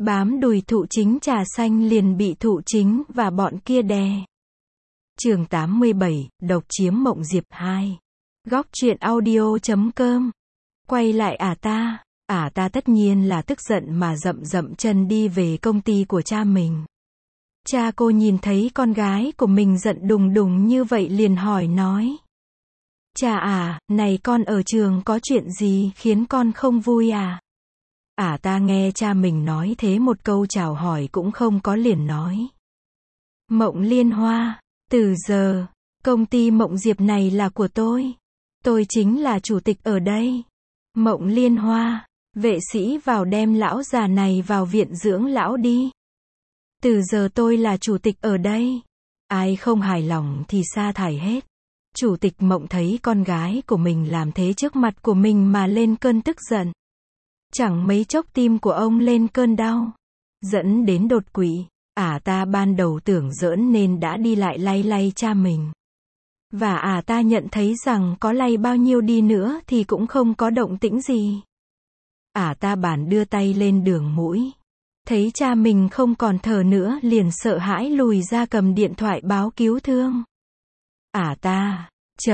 Bám đùi thụ chính trà xanh liền bị thụ chính và bọn kia đè. Chương 87, độc chiếm mộng diệp 2. Góc truyện audio.com. Quay lại ả ta tất nhiên là tức giận mà dậm chân đi về công ty của cha mình. Cha cô nhìn thấy con gái của mình giận đùng đùng như vậy liền hỏi nói. Cha này con ở trường có chuyện gì khiến con không vui à? Ả ta nghe cha mình nói thế một câu chào hỏi cũng không có liền nói. Mộng Liên Hoa, từ giờ, công ty Mộng Diệp này là của tôi. Tôi chính là chủ tịch ở đây. Mộng Liên Hoa, vệ sĩ vào đem lão già này vào viện dưỡng lão đi. Từ giờ tôi là chủ tịch ở đây. Ai không hài lòng thì sa thải hết. Chủ tịch Mộng thấy con gái của mình làm thế trước mặt của mình mà lên cơn tức giận. Chẳng mấy chốc tim của ông lên cơn đau. Dẫn đến đột quỵ. Ả ta ban đầu tưởng giỡn nên đã đi lại lay cha mình. Và ả ta nhận thấy rằng có lay bao nhiêu đi nữa thì cũng không có động tĩnh gì. Ả ta bản đưa tay lên đường mũi. Thấy cha mình không còn thở nữa liền sợ hãi lùi ra cầm điện thoại báo cứu thương. Ả ta,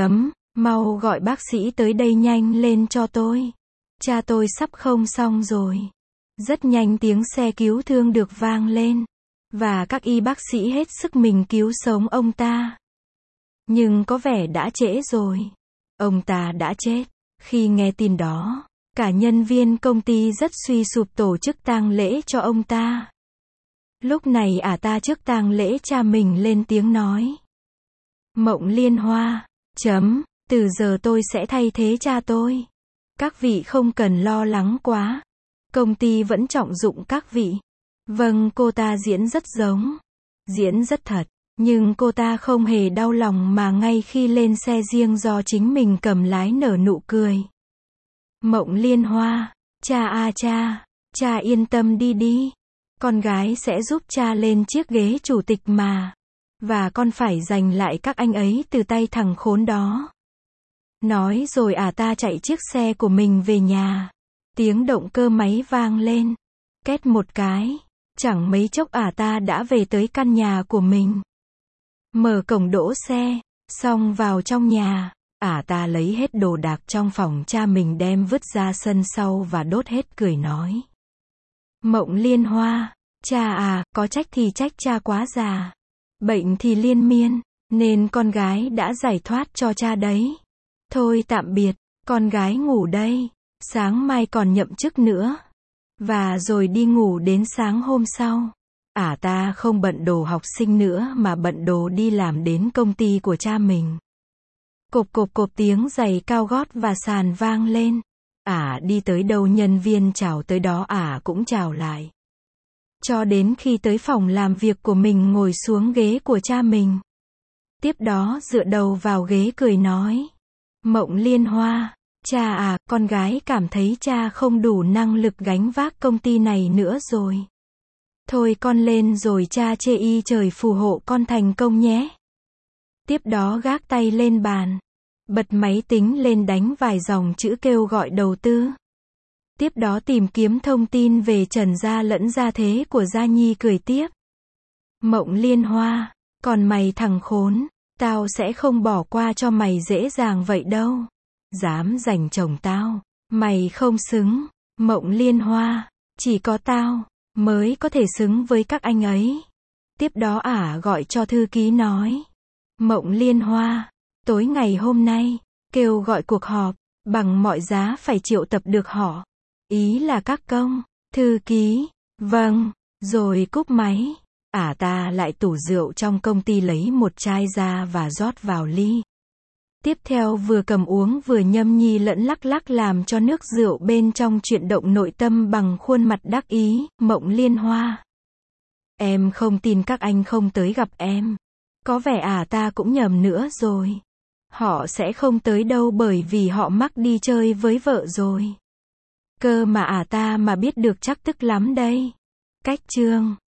mau gọi bác sĩ tới đây nhanh lên cho tôi. Cha tôi sắp không xong rồi. Rất nhanh tiếng xe cứu thương được vang lên. Và các y bác sĩ hết sức mình cứu sống ông ta. Nhưng có vẻ đã trễ rồi. Ông ta đã chết. Khi nghe tin đó, cả nhân viên công ty rất suy sụp tổ chức tang lễ cho ông ta. Lúc này ả ta trước tang lễ cha mình lên tiếng nói. Mộng Liên Hoa, từ giờ tôi sẽ thay thế cha tôi. Các vị không cần lo lắng quá. Công ty vẫn trọng dụng các vị. Vâng, cô ta diễn rất giống. Diễn rất thật. Nhưng cô ta không hề đau lòng mà ngay khi lên xe riêng do chính mình cầm lái nở nụ cười. Mộng Liên Hoa, cha yên tâm đi. Con gái sẽ giúp cha lên chiếc ghế chủ tịch mà. Và con phải giành lại các anh ấy từ tay thằng khốn đó. Nói rồi ả ta chạy chiếc xe của mình về nhà. Tiếng động cơ máy vang lên. Két một cái. Chẳng mấy chốc ả ta đã về tới căn nhà của mình. Mở cổng đỗ xe. Xong vào trong nhà. Ả ta lấy hết đồ đạc trong phòng cha mình đem vứt ra sân sau và đốt hết cười nói. Mộng Liên Hoa, cha có trách thì trách cha quá già. Bệnh thì liên miên. Nên con gái đã giải thoát cho cha đấy. Thôi tạm biệt, con gái ngủ đây. Sáng mai còn nhậm chức nữa. Và rồi đi ngủ đến sáng hôm sau. Ả ta không bận đồ học sinh nữa mà bận đồ đi làm đến công ty của cha mình. Cộp tiếng giày cao gót và sàn vang lên. Ả đi tới đâu nhân viên chào tới đó ả cũng chào lại. Cho đến khi tới phòng làm việc của mình ngồi xuống ghế của cha mình. Tiếp đó dựa đầu vào ghế cười nói. Mộng Liên Hoa, cha con gái cảm thấy cha không đủ năng lực gánh vác công ty này nữa rồi. Thôi con lên rồi cha chê y trời phù hộ con thành công nhé. Tiếp đó gác tay lên bàn. Bật máy tính lên đánh vài dòng chữ kêu gọi đầu tư. Tiếp đó tìm kiếm thông tin về Trần Gia lẫn gia thế của Gia Nhi cười tiếp. Mộng Liên Hoa, còn mày thằng khốn, tao sẽ không bỏ qua cho mày dễ dàng vậy đâu. Dám giành chồng tao, mày không xứng. Mộng Liên Hoa, chỉ có tao mới có thể xứng với các anh ấy. Tiếp đó ả gọi cho thư ký nói. Mộng Liên Hoa, tối ngày hôm nay, kêu gọi cuộc họp, bằng mọi giá phải triệu tập được họ. Ý là các công, thư ký, vâng, rồi cúp máy. Ả ta lại tủ rượu trong công ty lấy một chai ra và rót vào ly. Tiếp theo vừa cầm uống vừa nhâm nhi lẫn lắc làm cho nước rượu bên trong chuyển động nội tâm bằng khuôn mặt đắc ý. Mộng Liên Hoa, em không tin các anh không tới gặp em. Có vẻ ả ta cũng nhầm nữa rồi. Họ sẽ không tới đâu bởi vì họ mắc đi chơi với vợ rồi. Cơ mà ả ta mà biết được chắc tức lắm đây. Cách chương